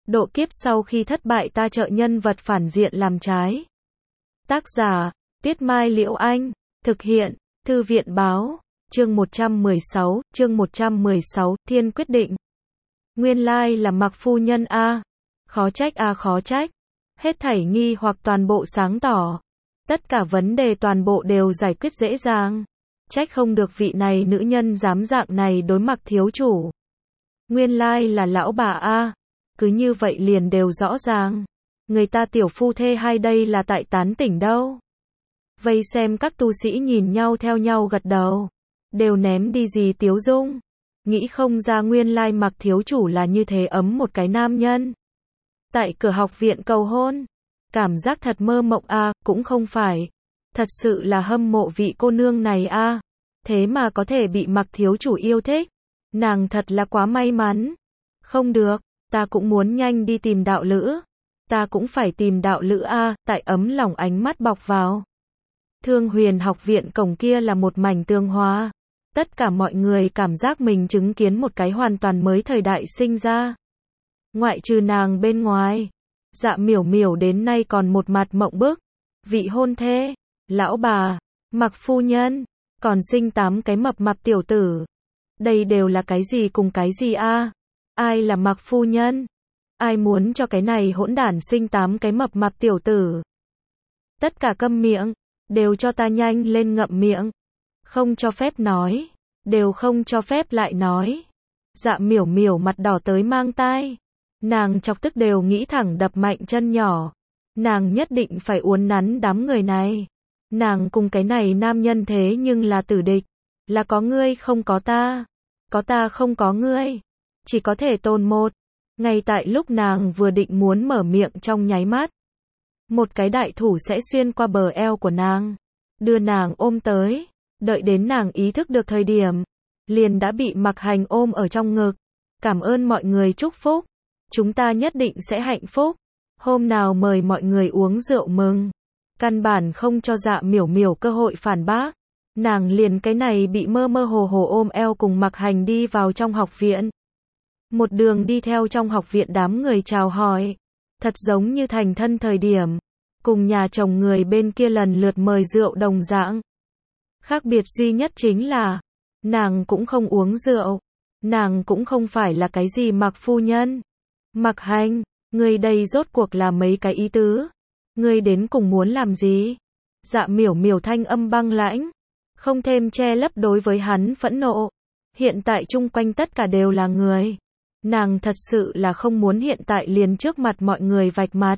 Độ kiếp sau khi thất bại ta trợ nhân vật phản diện làm trái. Tác giả, Tuyết Mai Liễu Anh. Thực hiện, Thư viện Báo. Chương 116, Thiên quyết định. Nguyên lai là Mạc phu nhân a. Khó trách a, khó trách. Hết thảy nghi hoặc toàn bộ sáng tỏ. Tất cả vấn đề toàn bộ đều giải quyết dễ dàng. Trách không được vị này nữ nhân dám dạng này đối mặt thiếu chủ. Nguyên lai là lão bà a. Cứ như vậy liền đều rõ ràng. Người ta tiểu phu thê hai đây là tại tán tỉnh đâu. Vây xem các tu sĩ nhìn nhau theo nhau gật đầu. Đều ném đi gì tiếu dung. Nghĩ không ra nguyên lai Mạc thiếu chủ là như thế ấm một cái nam nhân. Tại cửa học viện cầu hôn. Cảm giác thật mơ mộng a, cũng không phải. Thật sự là hâm mộ vị cô nương này a. Thế mà có thể bị Mạc thiếu chủ yêu thích. Nàng thật là quá may mắn. Không được, ta cũng muốn nhanh đi tìm đạo lữ. Ta cũng phải tìm đạo lữ a, tại ấm lòng ánh mắt bọc vào. Thương Huyền học viện cổng kia là một mảnh tường hoa. Tất cả mọi người cảm giác mình chứng kiến một cái hoàn toàn mới thời đại sinh ra. Ngoại trừ nàng bên ngoài. Dạ Miểu Miểu đến nay còn một mặt mộng bức. Vị hôn thê, lão bà, Mạc phu nhân, còn sinh 8 cái mập mạp tiểu tử. Đây đều là cái gì cùng cái gì a? Ai là Mạc phu nhân? Ai muốn cho cái này hỗn đản sinh 8 cái mập mạp tiểu tử? Tất cả câm miệng, đều cho ta nhanh lên ngậm miệng. Không cho phép nói, đều không cho phép lại nói. Dạ Miểu Miểu mặt đỏ tới mang tai. Nàng chọc tức đều nghĩ thẳng đập mạnh chân nhỏ. Nàng nhất định phải uốn nắn đám người này. Nàng cùng cái này nam nhân thế nhưng là tử địch. Là có ngươi không có ta. Có ta không có ngươi. Chỉ có thể tồn một. Ngay tại lúc nàng vừa định muốn mở miệng trong nháy mắt. Một cái đại thủ sẽ xuyên qua bờ eo của nàng. Đưa nàng ôm tới. Đợi đến nàng ý thức được thời điểm. Liền đã bị Mạc Hành ôm ở trong ngực. Cảm ơn mọi người chúc phúc. Chúng ta nhất định sẽ hạnh phúc. Hôm nào mời mọi người uống rượu mừng. Căn bản không cho Dạ Miểu Miểu cơ hội phản bác. Nàng liền cái này bị mơ mơ hồ hồ ôm eo cùng Mạc Hành đi vào trong học viện. Một đường đi theo trong học viện đám người chào hỏi. Thật giống như thành thân thời điểm. Cùng nhà chồng người bên kia lần lượt mời rượu đồng dạng. Khác biệt duy nhất chính là. Nàng cũng không uống rượu. Nàng cũng không phải là cái gì Mạc phu nhân. Mạc Hành, ngươi đây rốt cuộc là mấy cái ý tứ? Ngươi đến cùng muốn làm gì? Dạ Miểu Miểu thanh âm băng lãnh. Không thêm che lấp đối với hắn phẫn nộ. Hiện tại chung quanh tất cả đều là người. Nàng thật sự là không muốn hiện tại liền trước mặt mọi người vạch mặt.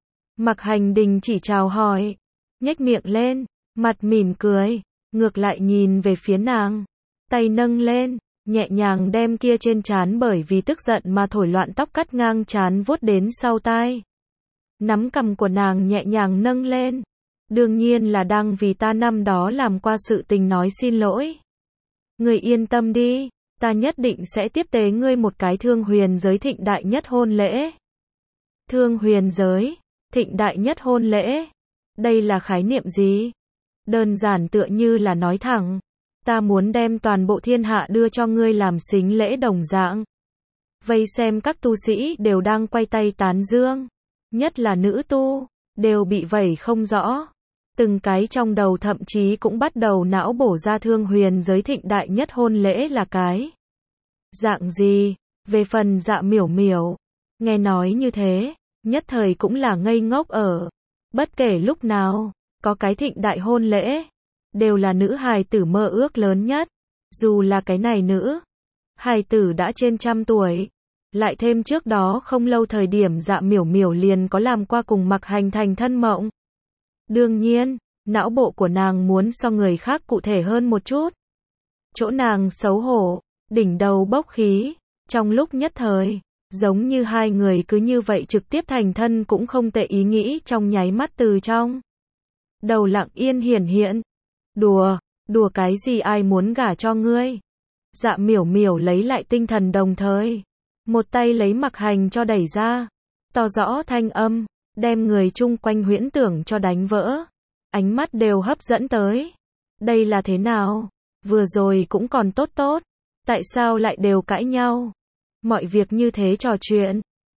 Mạc Hành đình chỉ chào hỏi. Nhếch miệng lên, mặt mỉm cười. Ngược lại nhìn về phía nàng. Tay nâng lên, nhẹ nhàng đem kia trên trán bởi vì tức giận mà thổi loạn tóc cắt ngang trán vuốt đến sau tai. Nắm cằm của nàng nhẹ nhàng nâng lên. Đương nhiên là đang vì ta năm đó làm qua sự tình nói xin lỗi. Ngươi yên tâm đi, ta nhất định sẽ tiếp tế ngươi một cái Thương Huyền giới thịnh đại nhất hôn lễ. Thương Huyền giới, thịnh đại nhất hôn lễ. Đây là khái niệm gì? Đơn giản tựa như là nói thẳng. Ta muốn đem toàn bộ thiên hạ đưa cho ngươi làm sính lễ đồng dạng. Vây xem các tu sĩ đều đang quay tay tán dương. Nhất là nữ tu, đều bị vẩy không rõ. Từng cái trong đầu thậm chí cũng bắt đầu não bổ ra Thương Huyền giới thịnh đại nhất hôn lễ là cái dạng gì. Về phần Dạ Miểu Miểu, nghe nói như thế, nhất thời cũng là ngây ngốc ở. Bất kể lúc nào, có cái thịnh đại hôn lễ, đều là nữ hài tử mơ ước lớn nhất. Dù là cái này nữ hài tử đã trên 100 tuổi. Lại thêm trước đó không lâu thời điểm Dạ Miểu Miểu liền có làm qua cùng Mạc Hành thành thân mộng. Đương nhiên, não bộ của nàng muốn so người khác cụ thể hơn một chút. Chỗ nàng xấu hổ, đỉnh đầu bốc khí, trong lúc nhất thời, giống như hai người cứ như vậy trực tiếp thành thân cũng không tệ ý nghĩ trong nháy mắt từ trong đầu lặng yên hiển hiện. Đùa cái gì ai muốn gả cho ngươi? Dạ Miểu Miểu lấy lại tinh thần đồng thời. Một tay lấy Mạc Hành cho đẩy ra. To rõ thanh âm, đem người chung quanh huyễn tưởng cho đánh vỡ. Ánh mắt đều hấp dẫn tới. Đây là thế nào? Vừa rồi cũng còn tốt tốt. Tại sao lại đều cãi nhau? Mọi việc như thế trò chuyện.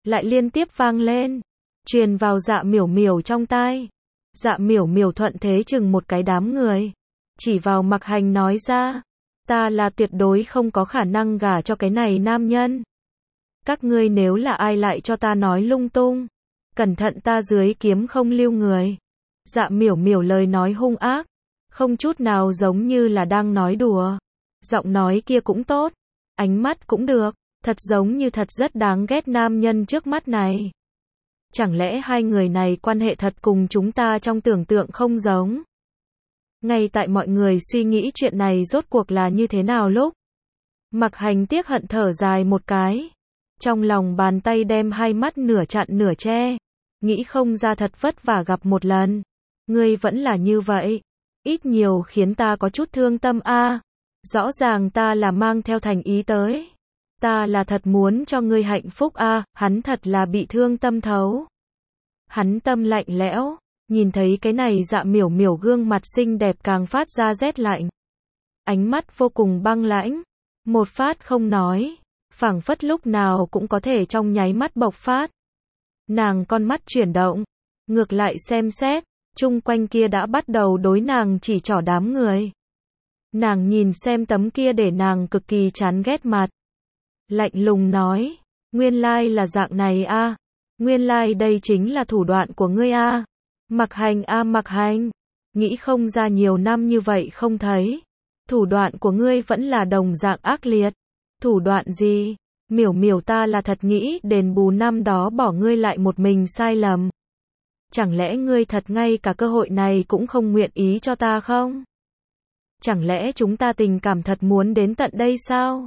lại liên tiếp vang lên, truyền vào Dạ Miểu Miểu trong tai. Dạ Miểu Miểu thuận thế chừng một cái đám người, chỉ vào Mặc Hành nói ra, ta là tuyệt đối không có khả năng gả cho cái này nam nhân. Các ngươi nếu là ai lại cho ta nói lung tung, cẩn thận ta dưới kiếm không lưu người. Dạ Miểu Miểu lời nói hung ác, không chút nào giống như là đang nói đùa. Giọng nói kia cũng tốt, ánh mắt cũng được, thật giống như thật rất đáng ghét nam nhân trước mắt này. Chẳng lẽ hai người này quan hệ thật cùng chúng ta trong tưởng tượng không giống? Ngay tại mọi người suy nghĩ chuyện này rốt cuộc là như thế nào lúc, Mặc Hành tiếc hận thở dài một cái, trong lòng bàn tay đem hai mắt nửa chặn nửa che, nghĩ không ra thật vất vả gặp một lần, ngươi vẫn là như vậy, ít nhiều khiến ta có chút thương tâm a. Rõ ràng ta là mang theo thành ý tới, ta là thật muốn cho ngươi hạnh phúc a. Hắn thật là bị thương tâm thấu. Hắn tâm lạnh lẽo, nhìn thấy cái này Dạ Miểu Miểu gương mặt xinh đẹp càng phát ra rét lạnh. Ánh mắt vô cùng băng lãnh, một phát không nói, phảng phất lúc nào cũng có thể trong nháy mắt bộc phát. Nàng con mắt chuyển động, ngược lại xem xét, chung quanh kia đã bắt đầu đối nàng chỉ trỏ đám người. Nàng nhìn xem tấm kia để nàng cực kỳ chán ghét mặt, lạnh lùng nói, nguyên lai là dạng này a, nguyên lai đây chính là thủ đoạn của ngươi a. Mặc Hành a Mặc Hành, nghĩ không ra nhiều năm như vậy không thấy, thủ đoạn của ngươi vẫn là đồng dạng ác liệt. Thủ đoạn gì? Miểu Miểu ta là thật nghĩ đền bù năm đó bỏ ngươi lại một mình sai lầm. Chẳng lẽ ngươi thật ngay cả cơ hội này cũng không nguyện ý cho ta không? Chẳng lẽ chúng ta tình cảm thật muốn đến tận đây sao?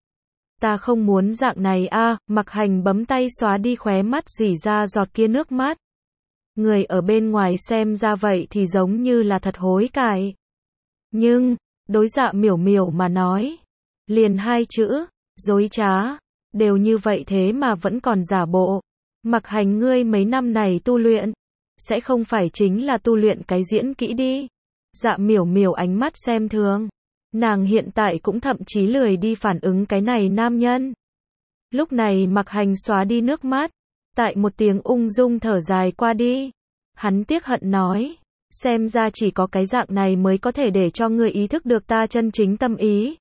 Ta không muốn dạng này a. Mặc Hành bấm tay xóa đi khóe mắt rỉ ra giọt kia nước mắt. Người ở bên ngoài xem ra vậy thì giống như là thật hối cải. Nhưng, đối Dạ Miểu Miểu mà nói, liền hai chữ, dối trá, đều như vậy thế mà vẫn còn giả bộ. Mặc Hành ngươi mấy năm này tu luyện, sẽ không phải chính là tu luyện cái diễn kỹ đi. Dạ Miểu Miểu ánh mắt xem thường. Nàng hiện tại cũng thậm chí lười đi phản ứng cái này nam nhân. Lúc này Mặc Hành xóa đi nước mắt, tại một tiếng ung dung thở dài qua đi. Hắn tiếc hận nói, xem ra chỉ có cái dạng này mới có thể để cho ngươi ý thức được ta chân chính tâm ý.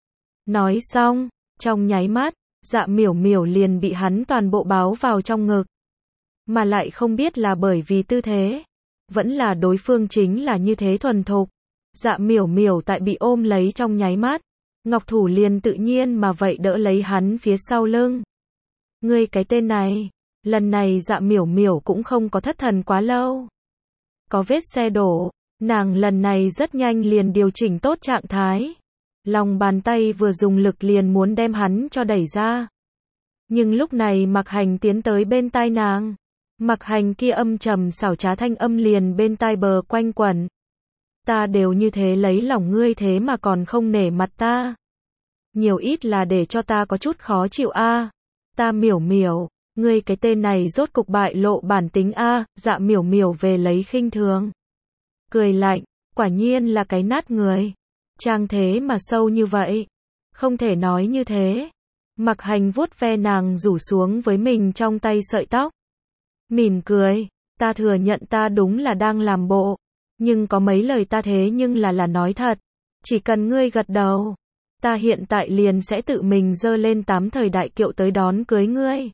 Nói xong, trong nháy mắt, Dạ Miểu Miểu liền bị hắn toàn bộ báo vào trong ngực. Mà lại không biết là bởi vì tư thế, vẫn là đối phương chính là như thế thuần thục. Dạ Miểu Miểu tại bị ôm lấy trong nháy mắt, ngọc thủ liền tự nhiên mà vậy đỡ lấy hắn phía sau lưng. Ngươi cái tên này, lần này Dạ Miểu Miểu cũng không có thất thần quá lâu. Có vết xe đổ, nàng lần này rất nhanh liền điều chỉnh tốt trạng thái. Lòng bàn tay vừa dùng lực liền muốn đem hắn cho đẩy ra. Nhưng lúc này Mặc Hành tiến tới bên tai nàng. Mặc Hành kia âm trầm xảo trá thanh âm liền bên tai bờ quanh quẩn. Ta đều như thế lấy lòng ngươi thế mà còn không nể mặt ta. Nhiều ít là để cho ta có chút khó chịu a. Ta Miểu Miểu, ngươi cái tên này rốt cục bại lộ bản tính a. Dạ Miểu Miểu về lấy khinh thường. Cười lạnh, quả nhiên là cái nát người. Trang thế mà sâu như vậy. Không thể nói như thế. Mặc Hành vuốt ve nàng rủ xuống với mình trong tay sợi tóc. Mỉm cười, ta thừa nhận ta đúng là đang làm bộ. Nhưng có mấy lời ta thế nhưng là nói thật. Chỉ cần ngươi gật đầu, ta hiện tại liền sẽ tự mình dơ lên 8 thời đại kiệu tới đón cưới ngươi.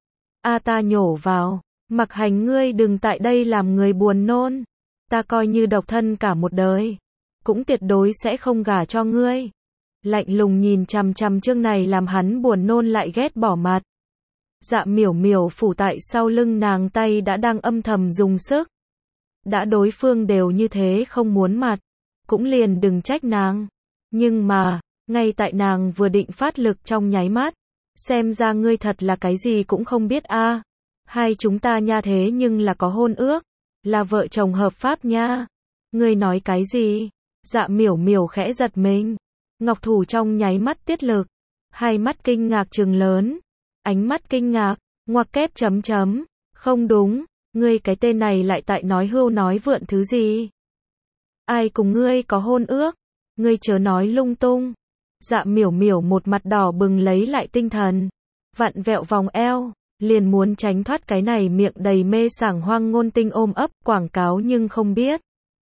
A ta nhổ vào, Mặc Hành ngươi đừng tại đây làm người buồn nôn. Ta coi như độc thân cả một đời, cũng tuyệt đối sẽ không gả cho ngươi. Lạnh lùng nhìn chằm chằm chương này làm hắn buồn nôn lại ghét bỏ mặt. Dạ Miểu Miểu phủ tại sau lưng nàng tay đã đang âm thầm dùng sức. Đã đối phương đều như thế không muốn mặt, cũng liền đừng trách nàng. Nhưng mà, ngay tại nàng vừa định phát lực trong nháy mắt, xem ra ngươi thật là cái gì cũng không biết a. Hai chúng ta nha thế nhưng là có hôn ước, là vợ chồng hợp pháp nha. Ngươi nói cái gì? Dạ Miểu Miểu khẽ giật mình. Ngọc thủ trong nháy mắt tiết lực, hai mắt kinh ngạc trừng lớn, ánh mắt kinh ngạc, ngoặc kép chấm chấm, không đúng, ngươi cái tên này lại tại nói hưu nói vượn thứ gì? Ai cùng ngươi có hôn ước? Ngươi chớ nói lung tung. Dạ Miểu Miểu một mặt đỏ bừng lấy lại tinh thần, vặn vẹo vòng eo, liền muốn tránh thoát cái này miệng đầy mê sảng hoang ngôn tinh ôm ấp, quảng cáo nhưng không biết.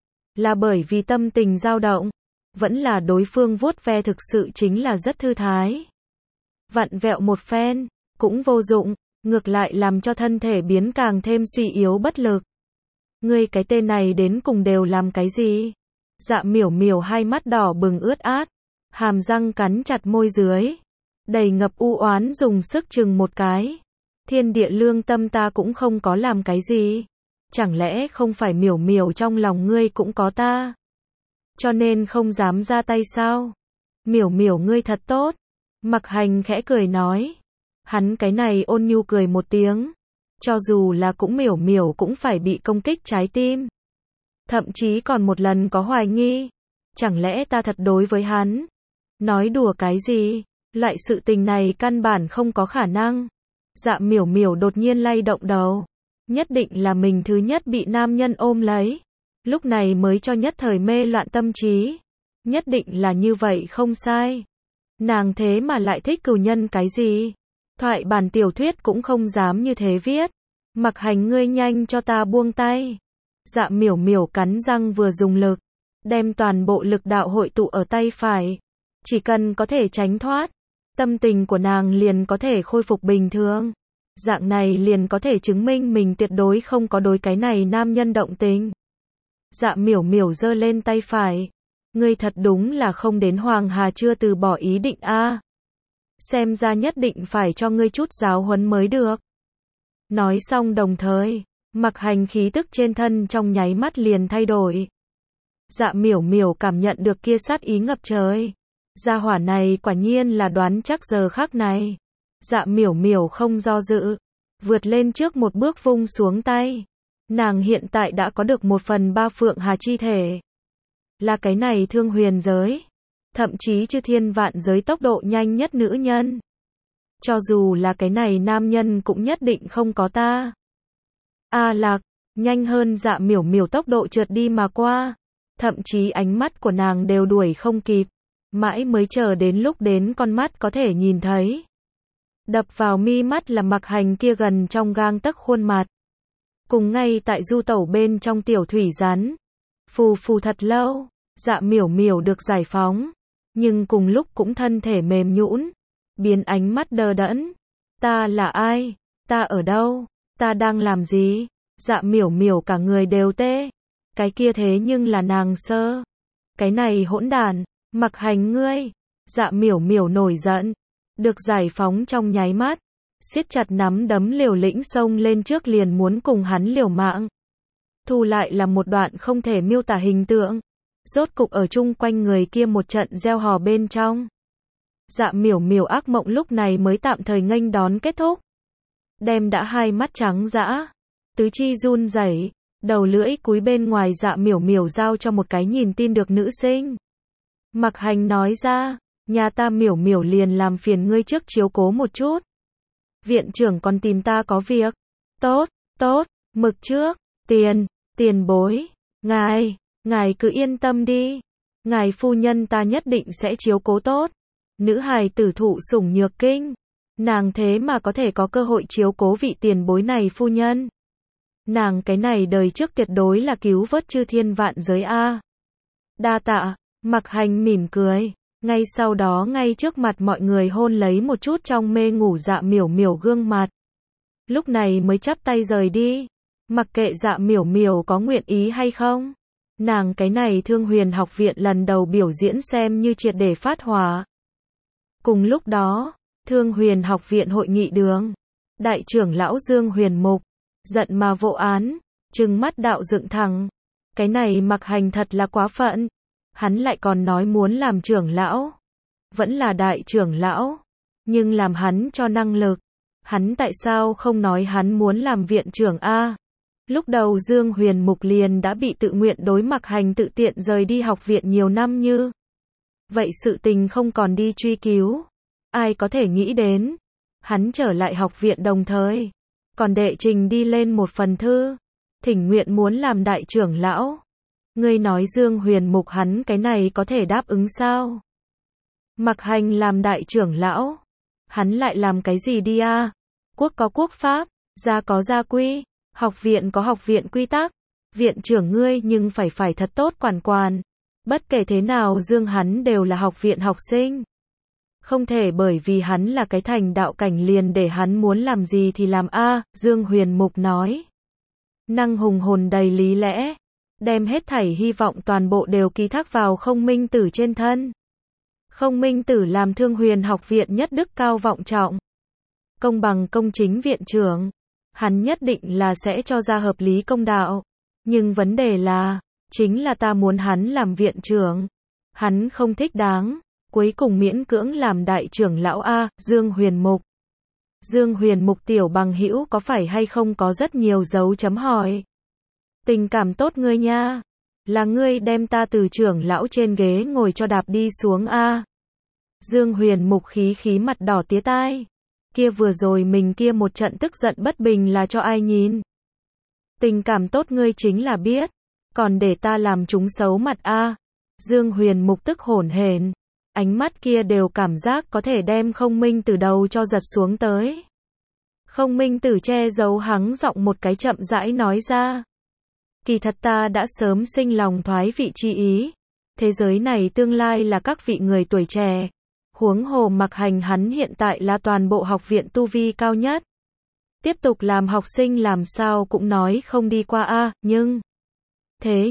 Là bởi vì tâm tình dao động, vẫn là đối phương vuốt ve thực sự chính là rất thư thái. Vặn vẹo một phen, cũng vô dụng, ngược lại làm cho thân thể biến càng thêm suy yếu bất lực. Ngươi cái tên này đến cùng đều làm cái gì? Dạ miểu miểu hai mắt đỏ bừng ướt át, hàm răng cắn chặt môi dưới, đầy ngập u oán dùng sức chừng một cái. Thiên địa lương tâm ta cũng không có làm cái gì. Chẳng lẽ không phải miểu miểu trong lòng ngươi cũng có ta? Cho nên không dám ra tay sao? Miểu miểu ngươi thật tốt. Mặc Hành khẽ cười nói. Hắn cái này ôn nhu cười một tiếng. Cho dù là cũng miểu miểu cũng phải bị công kích trái tim. Thậm chí còn một lần có hoài nghi. Chẳng lẽ ta thật đối với hắn? Nói đùa cái gì? Loại sự tình này căn bản không có khả năng. Dạ miểu miểu đột nhiên lay động đầu. Nhất định là mình thứ nhất bị nam nhân ôm lấy. Lúc này mới cho nhất thời mê loạn tâm trí. Nhất định là như vậy không sai. Nàng thế mà lại thích cừu nhân cái gì? Thoại bản tiểu thuyết cũng không dám như thế viết. Mặc Hành ngươi nhanh cho ta buông tay. Dạ miểu miểu cắn răng vừa dùng lực. Đem toàn bộ lực đạo hội tụ ở tay phải. Chỉ cần có thể tránh thoát. Tâm tình của nàng liền có thể khôi phục bình thường. Dạng này liền có thể chứng minh mình tuyệt đối không có đối cái này nam nhân động tình. Dạ miểu miểu giơ lên tay phải. Ngươi thật đúng là không đến Hoàng Hà chưa từ bỏ ý định a. Xem ra nhất định phải cho ngươi chút giáo huấn mới được. Nói xong đồng thời, Mặc Hành khí tức trên thân trong nháy mắt liền thay đổi. Dạ miểu miểu cảm nhận được kia sát ý ngập trời. Gia hỏa này quả nhiên là đoán chắc giờ khắc này. Dạ miểu miểu không do dự, vượt lên trước một bước vung xuống tay. Nàng hiện tại đã có được 1/3 Phượng Hà chi thể. Là cái này thương huyền giới, thậm chí chư thiên vạn giới tốc độ nhanh nhất nữ nhân. Cho dù là cái này nam nhân cũng nhất định không có ta. A Lạc, nhanh hơn Dạ miểu miểu tốc độ trượt đi mà qua. Thậm chí ánh mắt của nàng đều đuổi không kịp. Mãi mới chờ đến lúc đến con mắt có thể nhìn thấy. Đập vào mi mắt là Mặc Hành kia gần trong gang tấc khuôn mặt. Cùng ngay tại du tẩu bên trong tiểu thủy rắn. Phù phù thật lâu, Dạ miểu miểu được giải phóng. Nhưng cùng lúc cũng thân thể mềm nhũn, biến ánh mắt đờ đẫn. Ta là ai? Ta ở đâu? Ta đang làm gì? Dạ miểu miểu cả người đều tê. Cái kia thế nhưng là nàng sơ. Cái này hỗn đản, Mặc Hành ngươi. Dạ miểu miểu nổi giận. Được giải phóng trong nháy mắt. Siết chặt nắm đấm liều lĩnh xông lên trước liền muốn cùng hắn liều mạng. Thu lại là một đoạn không thể miêu tả hình tượng. Rốt cục ở chung quanh người kia một trận reo hò bên trong. Dạ miểu miểu ác mộng lúc này mới tạm thời nghênh đón kết thúc. Đem đã hai mắt trắng dã, tứ chi run rẩy, đầu lưỡi cúi bên ngoài Dạ miểu miểu giao cho một cái nhìn tin được nữ sinh. Mặc Hành nói ra, nhà ta miểu miểu liền làm phiền ngươi trước chiếu cố một chút. Viện trưởng còn tìm ta có việc. Tốt, tốt, mực trước, tiền bối, ngài cứ yên tâm đi. Ngài phu nhân ta nhất định sẽ chiếu cố tốt. Nữ hài tử thụ sủng nhược kinh. Nàng thế mà có thể có cơ hội chiếu cố vị tiền bối này phu nhân. Nàng cái này đời trước tuyệt đối là cứu vớt chư thiên vạn giới a. Đa tạ, Mặc Hành mỉm cười. Ngay sau đó ngay trước mặt mọi người hôn lấy một chút trong mê ngủ Dạ miểu miểu gương mặt. Lúc này mới chắp tay rời đi. Mặc kệ Dạ miểu miểu có nguyện ý hay không. Nàng cái này Thương Huyền học viện lần đầu biểu diễn xem như triệt để phát hỏa. Cùng lúc đó, Thương Huyền học viện hội nghị đường. Đại trưởng lão Dương Huyền Mục, giận mà vô án, trừng mắt đạo dựng thẳng. Cái này Mặc Hành thật là quá phận. Hắn lại còn nói muốn làm trưởng lão. Vẫn là đại trưởng lão. Nhưng làm hắn cho năng lực. Hắn tại sao không nói hắn muốn làm viện trưởng a? Lúc đầu Dương Huyền Mục liền đã bị tự nguyện đối Mặc Hành tự tiện rời đi học viện nhiều năm như. Vậy sự tình không còn đi truy cứu. Ai có thể nghĩ đến. Hắn trở lại học viện đồng thời. Còn đệ trình đi lên một phần thư. Thỉnh nguyện muốn làm đại trưởng lão. Ngươi nói Dương Huyền Mục hắn cái này có thể đáp ứng sao? Mặc Hành làm đại trưởng lão. Hắn lại làm cái gì đi a? quốc có quốc pháp, gia có gia quy, học viện có học viện quy tắc. Viện trưởng ngươi nhưng phải thật tốt quản. Bất kể thế nào Dương hắn đều là học viện học sinh. Không thể bởi vì hắn là cái thành đạo cảnh liền để hắn muốn làm gì thì làm a. Dương Huyền Mục nói. Năng hùng hồn đầy lý lẽ. Đem hết thảy hy vọng toàn bộ đều ký thác vào Không Minh Tử trên thân. Không Minh Tử làm Thương Huyền học viện nhất đức cao vọng trọng. Công bằng công chính viện trưởng. Hắn nhất định là sẽ cho ra hợp lý công đạo. Nhưng vấn đề là, chính là ta muốn hắn làm viện trưởng. Hắn không thích đáng. Cuối cùng miễn cưỡng làm đại trưởng lão A, Dương Huyền Mục. Dương Huyền Mục tiểu bằng hữu có phải hay không có rất nhiều dấu chấm hỏi. Tình cảm tốt ngươi nha. Là ngươi đem ta từ trưởng lão trên ghế ngồi cho đạp đi xuống A. Dương Huyền Mục khí mặt đỏ tía tai. Kia vừa rồi mình kia một trận tức giận bất bình là cho ai nhìn. Tình cảm tốt ngươi chính là biết. Còn để ta làm chúng xấu mặt A. Dương Huyền Mục tức hổn hển. Ánh mắt kia đều cảm giác có thể đem Không Minh Tử đầu cho giật xuống tới. Không Minh Tử che giấu hắng giọng một cái chậm rãi nói ra. Kỳ thật ta đã sớm sinh lòng thoái vị chi ý. Thế giới này tương lai là các vị người tuổi trẻ. Huống hồ Mặc Hành hắn hiện tại là toàn bộ học viện tu vi cao nhất. Tiếp tục làm học sinh làm sao cũng nói không đi qua a, nhưng. Thế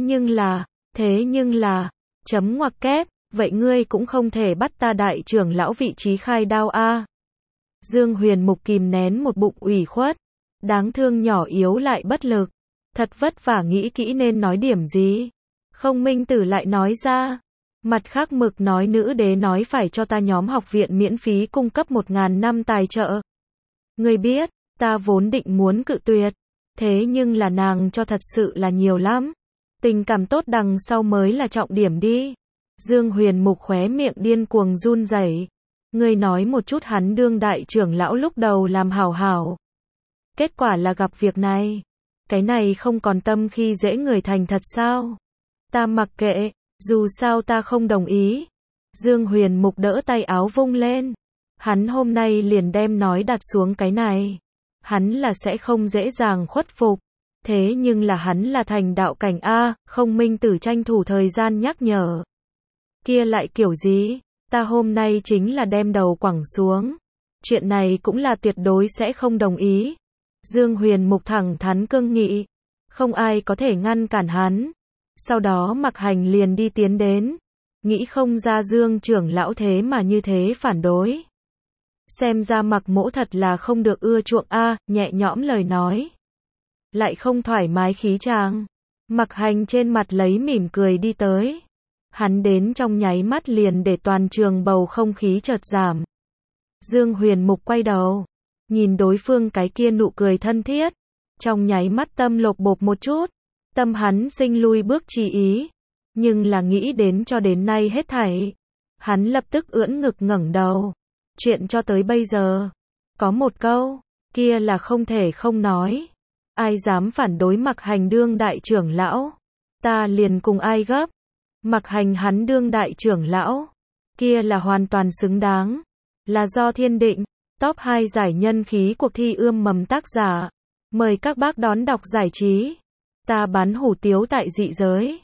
nhưng là, chấm ngoặc kép. Vậy ngươi cũng không thể bắt ta đại trưởng lão vị trí khai đao a. Dương Huyền Mục kìm nén một bụng ủy khuất. Đáng thương nhỏ yếu lại bất lực. Thật vất vả nghĩ kỹ nên nói điểm gì. Không Minh Tử lại nói ra. Mặt khác mực nói nữ đế nói phải cho ta nhóm học viện miễn phí cung cấp 1000 năm tài trợ. Ngươi biết, ta vốn định muốn cự tuyệt. Thế nhưng là nàng cho thật sự là nhiều lắm. Tình cảm tốt đằng sau mới là trọng điểm đi. Dương Huyền Mục khóe miệng điên cuồng run rẩy. Ngươi nói một chút hắn đương đại trưởng lão lúc đầu làm hảo. Kết quả là gặp việc này. Cái này không còn tâm khi dễ người thành thật sao? Ta mặc kệ, dù sao ta không đồng ý. Dương Huyền Mục đỡ tay áo vung lên. Hắn hôm nay liền đem nói đặt xuống cái này. Hắn là sẽ không dễ dàng khuất phục. Thế nhưng là hắn là thành đạo cảnh A, Không Minh Tử tranh thủ thời gian nhắc nhở. Kia lại kiểu gì? Ta hôm nay chính là đem đầu quẳng xuống. Chuyện này cũng là tuyệt đối sẽ không đồng ý. Dương Huyền Mục thẳng thắn cương nghị. Không ai có thể ngăn cản hắn. Sau đó Mặc Hành liền đi tiến đến. Nghĩ không ra Dương trưởng lão thế mà như thế phản đối. Xem ra Mặc mỗ thật là không được ưa chuộng a, nhẹ nhõm lời nói. Lại không thoải mái khí chàng. Mặc Hành trên mặt lấy mỉm cười đi tới. Hắn đến trong nháy mắt liền để toàn trường bầu không khí chợt giảm. Dương Huyền Mục quay đầu. Nhìn đối phương cái kia nụ cười thân thiết. Trong nháy mắt tâm lột bột một chút. Tâm hắn sinh lui bước chi ý. Nhưng là nghĩ đến cho đến nay hết thảy. Hắn lập tức ưỡn ngực ngẩng đầu. Chuyện cho tới bây giờ. Có một câu. Kia là không thể không nói. Ai dám phản đối Mặc Hành đương đại trưởng lão. Ta liền cùng ai gấp. Mặc Hành hắn đương đại trưởng lão. Kia là hoàn toàn xứng đáng. Là do thiên định. Top 2 giải nhân khí cuộc thi ươm mầm tác giả. Mời các bác đón đọc giải trí. Ta bán hủ tiếu tại dị giới.